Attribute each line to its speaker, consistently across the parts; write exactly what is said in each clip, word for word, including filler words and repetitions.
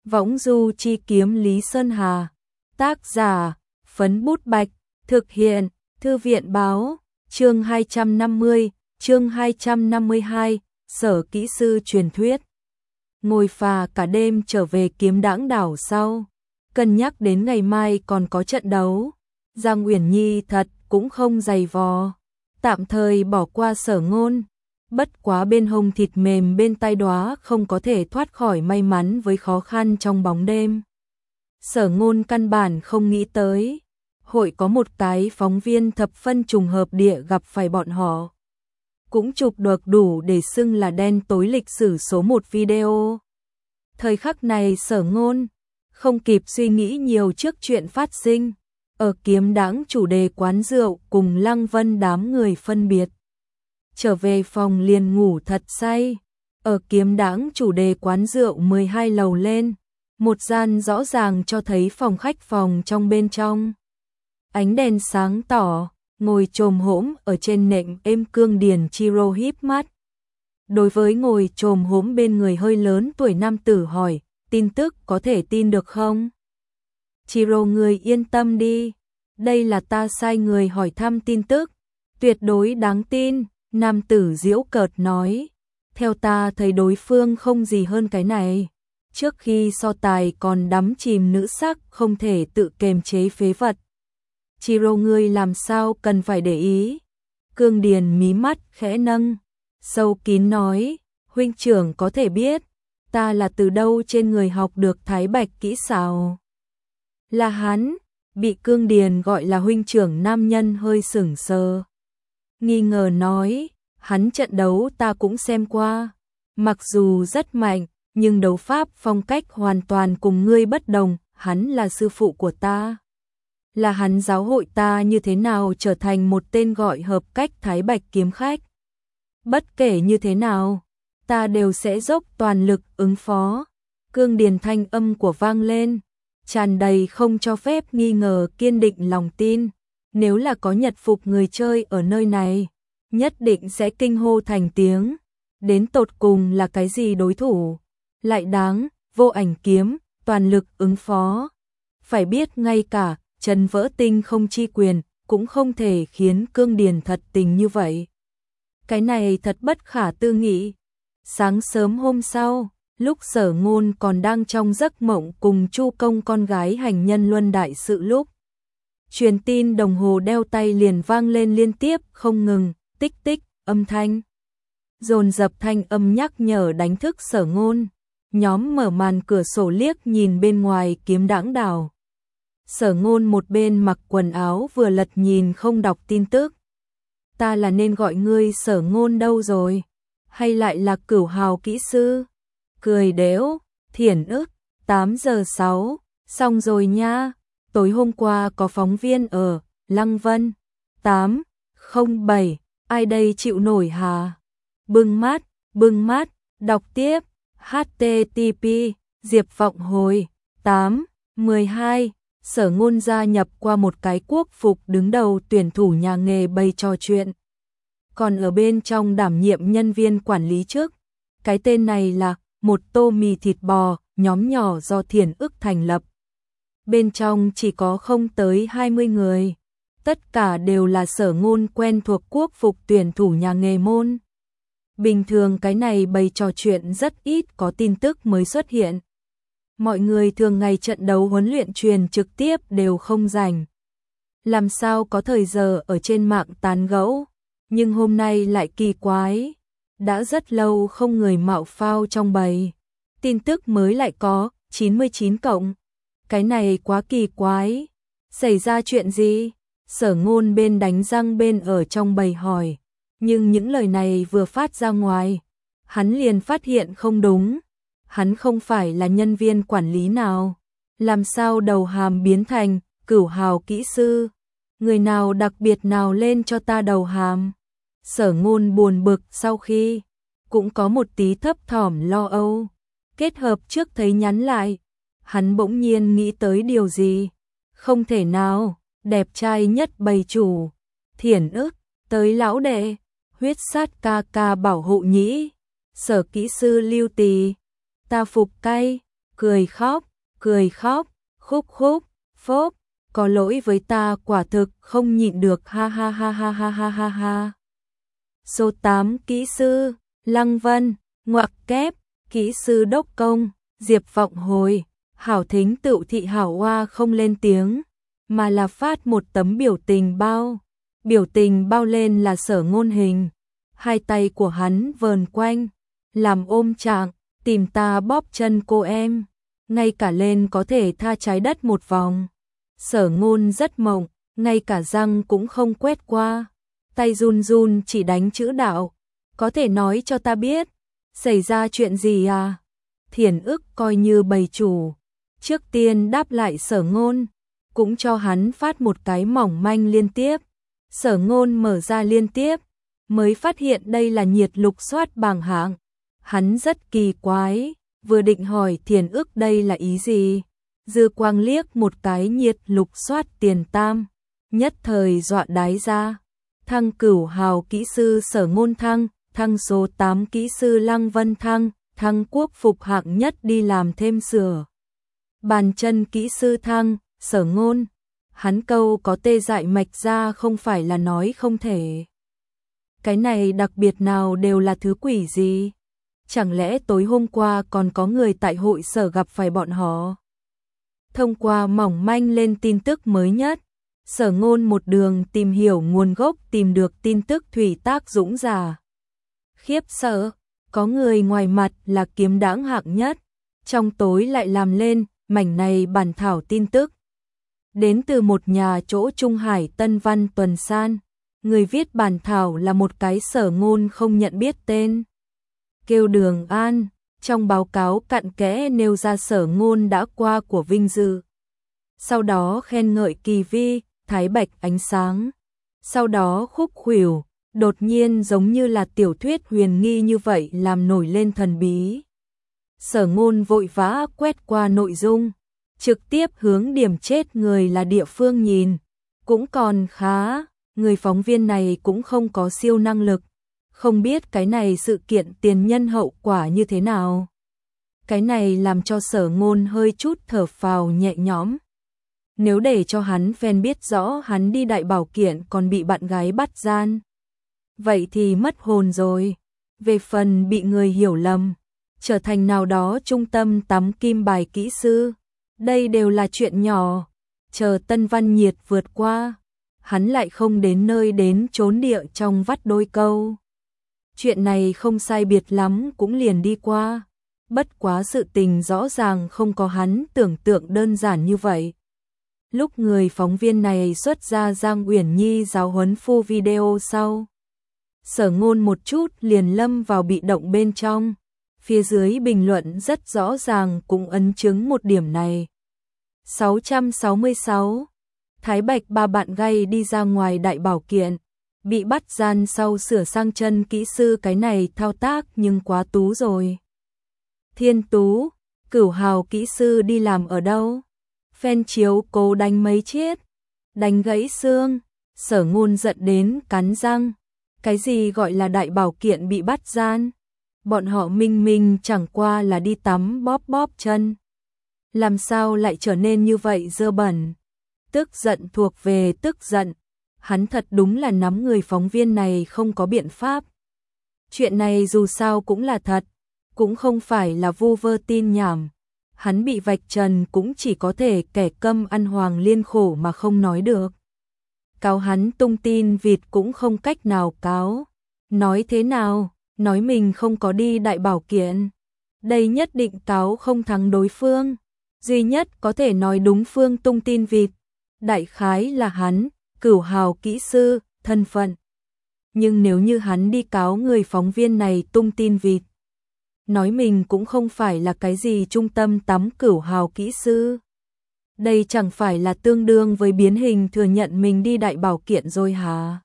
Speaker 1: Võng du chi kiếm Lý Sơn Hà. Tác giả, Phấn Bút Bạch. Thực hiện, Thư viện Báo. Chương hai trăm năm mươi, chương hai trăm năm mươi hai, Sở kỹ sư truyền thuyết. Ngồi phà cả đêm trở về Kiếm Đãng đảo sau. Cân nhắc đến ngày mai còn có trận đấu. Giang Uyển Nhi thật cũng không dày vò. Tạm thời bỏ qua Sở Ngôn. Bất quá bên hông thịt mềm bên tai Đóa không có thể thoát khỏi may mắn với khó khăn trong bóng đêm. Sở Ngôn căn bản không nghĩ tới. Hội có một cái phóng viên thập phân trùng hợp địa gặp phải bọn họ. Cũng chụp được đủ để xưng là đen tối lịch sử số một video. Thời khắc này Sở Ngôn không kịp suy nghĩ nhiều trước chuyện phát sinh. Ở Kiếm Đãng chủ đề quán rượu cùng Lăng Vân đám người phân biệt. Trở về phòng liền ngủ thật say. Ở Kiếm Đãng chủ đề quán rượu mười hai lầu lên. Một gian rõ ràng cho thấy phòng khách phòng trong bên trong. Ánh đèn sáng tỏ, ngồi chồm hổm ở trên nệm êm Cương Điền Chiro híp mắt. Đối với ngồi chồm hổm bên người hơi lớn tuổi nam tử hỏi, tin tức có thể tin được không? Chiro người yên tâm đi, đây là ta sai người hỏi thăm tin tức, tuyệt đối đáng tin, nam tử giễu cợt nói. Theo ta thấy đối phương không gì hơn cái này. Trước khi so tài còn đắm chìm nữ sắc không thể tự kềm chế phế vật. Chiro ngươi làm sao cần phải để ý. Cương Điền mí mắt khẽ nâng, sâu kín nói, huynh trưởng có thể biết, ta là từ đâu trên người học được thái bạch kỹ xảo. Là hắn, bị Cương Điền gọi là huynh trưởng nam nhân hơi sửng sờ. Nghi ngờ nói, hắn trận đấu ta cũng xem qua, mặc dù rất mạnh, nhưng đấu pháp phong cách hoàn toàn cùng ngươi bất đồng, hắn là sư phụ của ta. Là hắn giáo hội ta như thế nào trở thành một tên gọi hợp cách thái bạch kiếm khách. Bất kể như thế nào, ta đều sẽ dốc toàn lực ứng phó. Cương Điền thanh âm của vang lên, tràn đầy không cho phép nghi ngờ kiên định lòng tin. Nếu là có Nhật phục người chơi ở nơi này, nhất định sẽ kinh hô thành tiếng. Đến tột cùng là cái gì đối thủ? Lại đáng, vô ảnh kiếm, toàn lực ứng phó. Phải biết ngay cả Trần Vỡ Tinh không chi quyền, cũng không thể khiến Cương Điền thật tình như vậy. Cái này thật bất khả tư nghị. Sáng sớm hôm sau, lúc Sở Ngôn còn đang trong giấc mộng cùng Chu Công con gái hành nhân luân đại sự lúc. Truyền tin đồng hồ đeo tay liền vang lên liên tiếp không ngừng, tích tích, âm thanh. Dồn dập thanh âm nhắc nhở đánh thức Sở Ngôn. Nhóm mở màn cửa sổ liếc nhìn bên ngoài Kiếm Đãng đảo. Sở Ngôn một bên mặc quần áo vừa lật nhìn không đọc tin tức. Ta là nên gọi ngươi Sở Ngôn đâu rồi? Hay lại là Cửu Hào kỹ sư? Cười đếu, Thiển ức, tám giờ sáu, xong rồi nha. Tối hôm qua có phóng viên ở Lăng Vân, tám không bảy, ai đây chịu nổi hả? Bưng mắt, bưng mắt, đọc tiếp, hát tê tê pê, Diệp Vọng hồi, tám mười hai, Sở Ngôn gia nhập qua một cái quốc phục đứng đầu tuyển thủ nhà nghề bày trò chuyện. Còn ở bên trong đảm nhiệm nhân viên quản lý trước, cái tên này là một tô mì thịt bò, nhóm nhỏ do Thiển ức thành lập. Bên trong chỉ có không tới hai mươi người, tất cả đều là Sở Ngôn quen thuộc quốc phục tuyển thủ nhà nghề môn. Bình thường cái này bày trò chuyện rất ít có tin tức mới xuất hiện. Mọi người thường ngày trận đấu huấn luyện truyền trực tiếp đều không rảnh. Làm sao có thời giờ ở trên mạng tán gẫu, nhưng hôm nay lại kỳ quái. Đã rất lâu không người mạo phao trong bầy. Tin tức mới lại có, chín mươi chín cộng. Cái này quá kỳ quái. Xảy ra chuyện gì? Sở Ngôn bên đánh răng bên ở trong bầy hỏi. Nhưng những lời này vừa phát ra ngoài, hắn liền phát hiện không đúng. Hắn không phải là nhân viên quản lý nào. Làm sao đầu hàm biến thành Cửu Hào kỹ sư? Người nào đặc biệt nào lên cho ta đầu hàm? Sở Ngôn buồn bực sau khi cũng có một tí thấp thỏm lo âu. Kết hợp trước thấy nhắn lại, hắn bỗng nhiên nghĩ tới điều gì. Không thể nào, đẹp trai nhất bầy chủ, Thiển ức, tới lão đệ, huyết sát ca ca bảo hộ nhĩ, Sở kỹ sư Lưu Tì, ta phục cay, cười khóc, cười khóc, khúc khúc, phốp, có lỗi với ta quả thực không nhịn được ha ha ha ha ha ha ha ha. Số tám kỹ sư, Lăng Vân, ngoặc kép, kỹ sư đốc công, Diệp Vọng Hồi, Hảo Thính Tựu Thị Hảo Hoa không lên tiếng, mà là phát một tấm biểu tình bao. Biểu tình bao lên là Sở Ngôn hình, hai tay của hắn vờn quanh, làm ôm trạng, tìm ta bóp chân cô em, ngay cả lên có thể tha trái đất một vòng. Sở Ngôn rất mộng, ngay cả răng cũng không quét qua, tay run run chỉ đánh chữ đạo, có thể nói cho ta biết, xảy ra chuyện gì à? Thiển ức coi như bầy chủ, trước tiên đáp lại Sở Ngôn, cũng cho hắn phát một cái mỏng manh liên tiếp. Sở Ngôn mở ra liên tiếp, mới phát hiện đây là nhiệt lục soát bảng hạng. Hắn rất kỳ quái, vừa định hỏi Thiển ức đây là ý gì, dư quang liếc một cái nhiệt lục soát tiền tam, nhất thời dọa đái ra. Thăng Cửu Hào kỹ sư Sở Ngôn thăng, thăng số tám kỹ sư Lăng Vân thăng, thăng quốc phục hạng nhất đi làm thêm sửa. Bàn chân kỹ sư thăng, Sở Ngôn. Hắn câu có tê dại mạch ra không phải là nói không thể. Cái này đặc biệt nào đều là thứ quỷ gì? Chẳng lẽ tối hôm qua còn có người tại hội sở gặp phải bọn họ? Thông qua mỏng manh lên tin tức mới nhất, Sở Ngôn một đường tìm hiểu nguồn gốc tìm được tin tức thủy tác dũng giả. Khiếp sợ, có người ngoài mặt là kiếm đãng hạng nhất, trong tối lại làm lên mảnh này bản thảo tin tức. Đến từ một nhà chỗ Trung Hải Tân Văn Tuần San, người viết bản thảo là một cái Sở Ngôn không nhận biết tên. Kêu Đường An, trong báo cáo cặn kẽ nêu ra Sở Ngôn đã qua của vinh dự. Sau đó khen ngợi Kỳ Vi, Thái Bạch ánh sáng. Sau đó khúc khuỷu, đột nhiên giống như là tiểu thuyết huyền nghi như vậy làm nổi lên thần bí. Sở Ngôn vội vã quét qua nội dung, trực tiếp hướng điểm chết người là địa phương nhìn, cũng còn khá, người phóng viên này cũng không có siêu năng lực, không biết cái này sự kiện tiền nhân hậu quả như thế nào. Cái này làm cho Sở Ngôn hơi chút thở phào nhẹ nhõm. Nếu để cho hắn fan biết rõ hắn đi đại bảo kiện còn bị bạn gái bắt gian, vậy thì mất hồn rồi. Về phần bị người hiểu lầm, trở thành nào đó trung tâm tắm kim bài kỹ sư, đây đều là chuyện nhỏ. Chờ Tân Văn nhiệt vượt qua, hắn lại không đến nơi đến chốn địa trong vắt đôi câu. Chuyện này không sai biệt lắm cũng liền đi qua. Bất quá sự tình rõ ràng không có hắn tưởng tượng đơn giản như vậy. Lúc người phóng viên này xuất ra Giang Uyển Nhi giáo huấn phu video sau, Sở Ngôn một chút liền lâm vào bị động bên trong. Phía dưới bình luận rất rõ ràng cũng ấn chứng một điểm này. sáu trăm sáu mươi sáu. Thái Bạch ba bạn gay đi ra ngoài đại bảo kiện, bị bắt gian sau sửa sang chân kỹ sư, cái này thao tác nhưng quá tú rồi. Thiên Tú, Cửu Hào kỹ sư đi làm ở đâu? Fan chiếu cố đánh mấy chiết, đánh gãy xương. Sở Ngôn giận đến cắn răng. Cái gì gọi là đại bảo kiện bị bắt gian? Bọn họ minh minh chẳng qua là đi tắm bóp bóp chân. Làm sao lại trở nên như vậy dơ bẩn? Tức giận thuộc về tức giận. Hắn thật đúng là nắm người phóng viên này không có biện pháp. Chuyện này dù sao cũng là thật, cũng không phải là vu vơ tin nhảm. Hắn bị vạch trần cũng chỉ có thể kẻ câm ăn hoàng liên khổ mà không nói được. Cáo hắn tung tin vịt cũng không cách nào cáo. Nói thế nào? Nói mình không có đi đại bảo kiện. Đây nhất định cáo không thắng đối phương. Duy nhất có thể nói đúng phương tung tin vịt. Đại khái là hắn, Cửu Hào kỹ sư, thân phận. Nhưng nếu như hắn đi cáo người phóng viên này tung tin vịt, nói mình cũng không phải là cái gì trung tâm tắm Cửu Hào kỹ sư, đây chẳng phải là tương đương với biến hình thừa nhận mình đi đại bảo kiện rồi hả?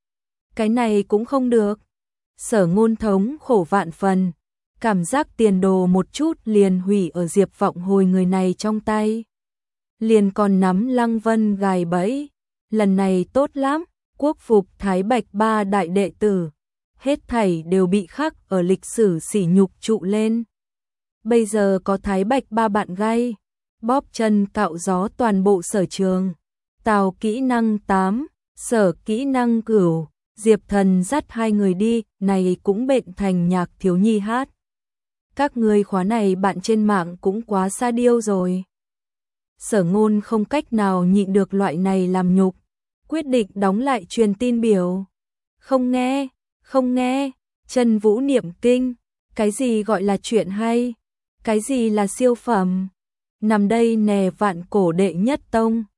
Speaker 1: Cái này cũng không được. Sở Ngôn thống khổ vạn phần, cảm giác tiền đồ một chút liền hủy ở Diệp Vọng Hồi người này trong tay. Liền còn nắm Lăng Vân gài bẫy. Lần này tốt lắm, quốc phục Thái Bạch ba đại đệ tử, hết thảy đều bị khắc ở lịch sử sỉ nhục trụ lên. bây giờ có Thái Bạch ba bạn gay, bóp chân cạo gió toàn bộ sở trường. Tào kỹ năng tám, Sở kỹ năng cửu, Diệp Thần dắt hai người đi, này cũng bệnh thành nhạc thiếu nhi hát. Các người khóa này bạn trên mạng cũng quá sa điêu rồi. Sở Ngôn không cách nào nhịn được loại này làm nhục, quyết định đóng lại truyền tin biểu. Không nghe, không nghe, Trần Vũ niệm kinh, cái gì gọi là chuyện hay, cái gì là siêu phẩm. Nằm đây nè vạn cổ đệ nhất tông.